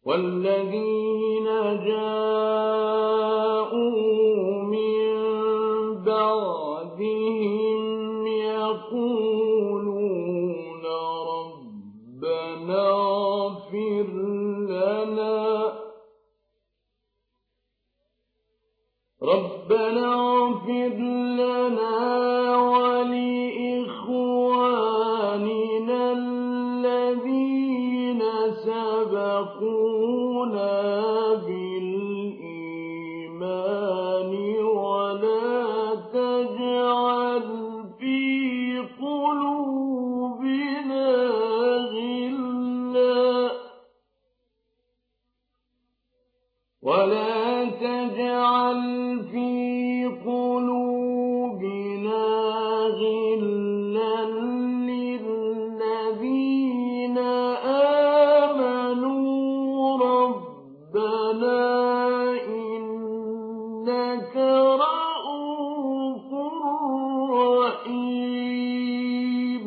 والذين جاءوا من بعدهم يقولون ربنا اغفر لنا ولإخواننا الذين سبقونا بالإيمان ولا تجعل في قلوبنا غلا للذين آمنوا ربنا إنك رؤوف رحيم.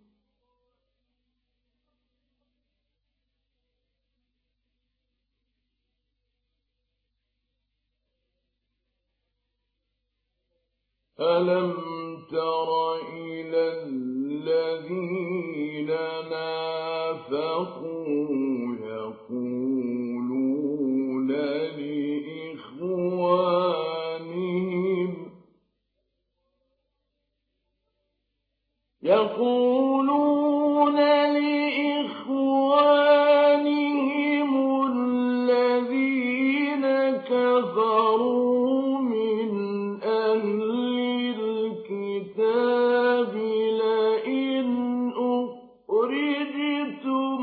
ألم تر إلى الذين نافقوا يقولون لإخوانهم الذين كفروا من أهل الكتاب لئن أخرجتم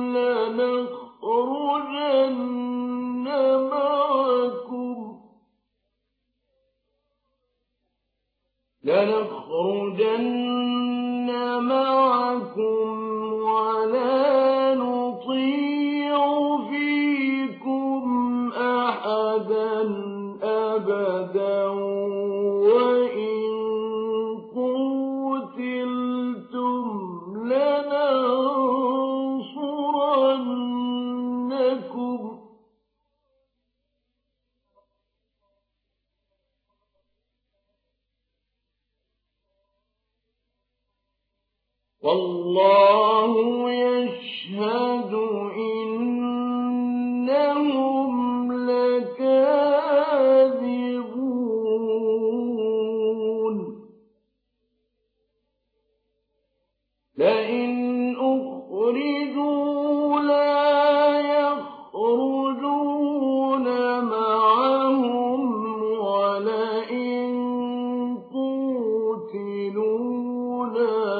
لنخرجن معكم ولا نطيع فيكم أحدا أبدا وإن قتلتم لننصرنكم والله يشهد إنهم لكاذبون. لئن أخرجوا لا يخرجون معهم ولئن قوتلوا لا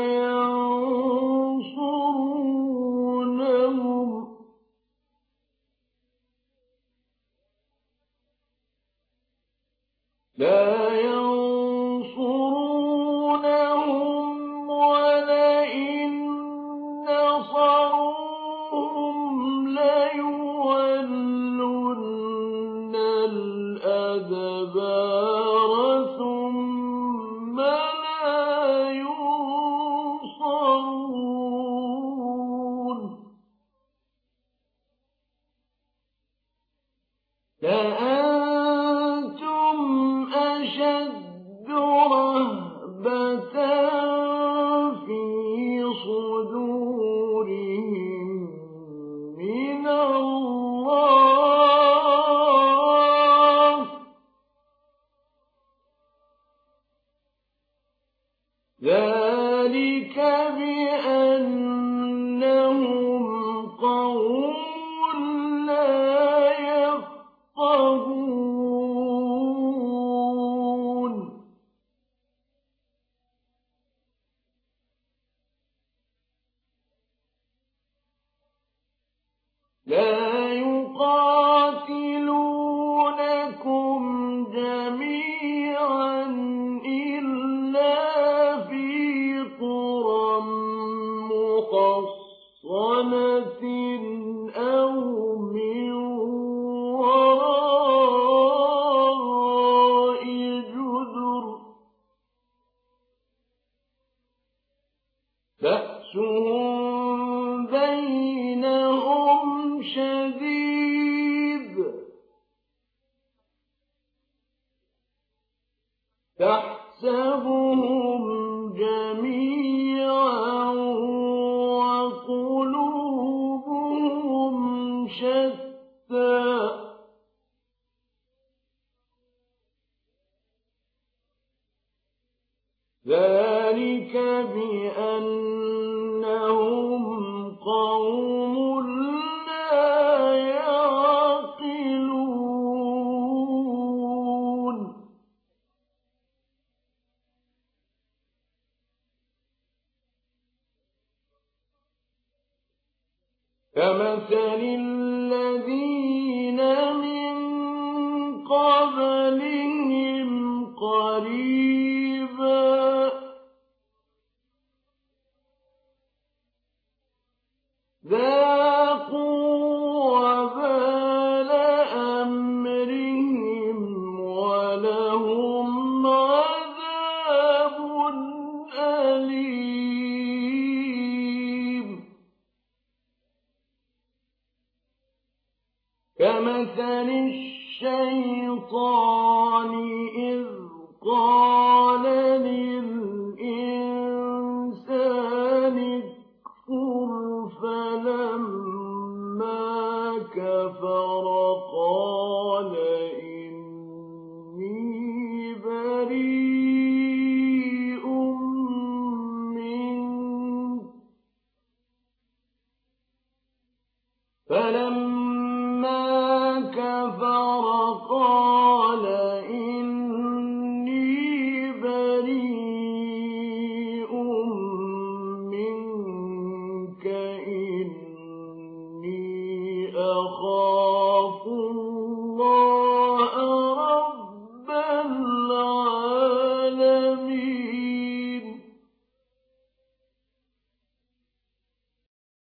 ينصرونهم ولئن نصروهم ليولن الأدبار ثم لا ينصرون. لأنتم أشد رهبة في صدورهم من الله ذلك بأنهم قوم لا يفقهون. لا يقاتلونكم جميعا إلا في قرى محصنة أو من وراء جدر بأسهم بينهم شديد كمثل الذين من قبلهم قريبا ذاقوا وبال أمرهم ولهم عذاب أليم كمثل الشيطان إذ قال للإنسان اكفر فلما كفر قال إني بريء منك فلما كفر قال إني بريء منك إني أخاف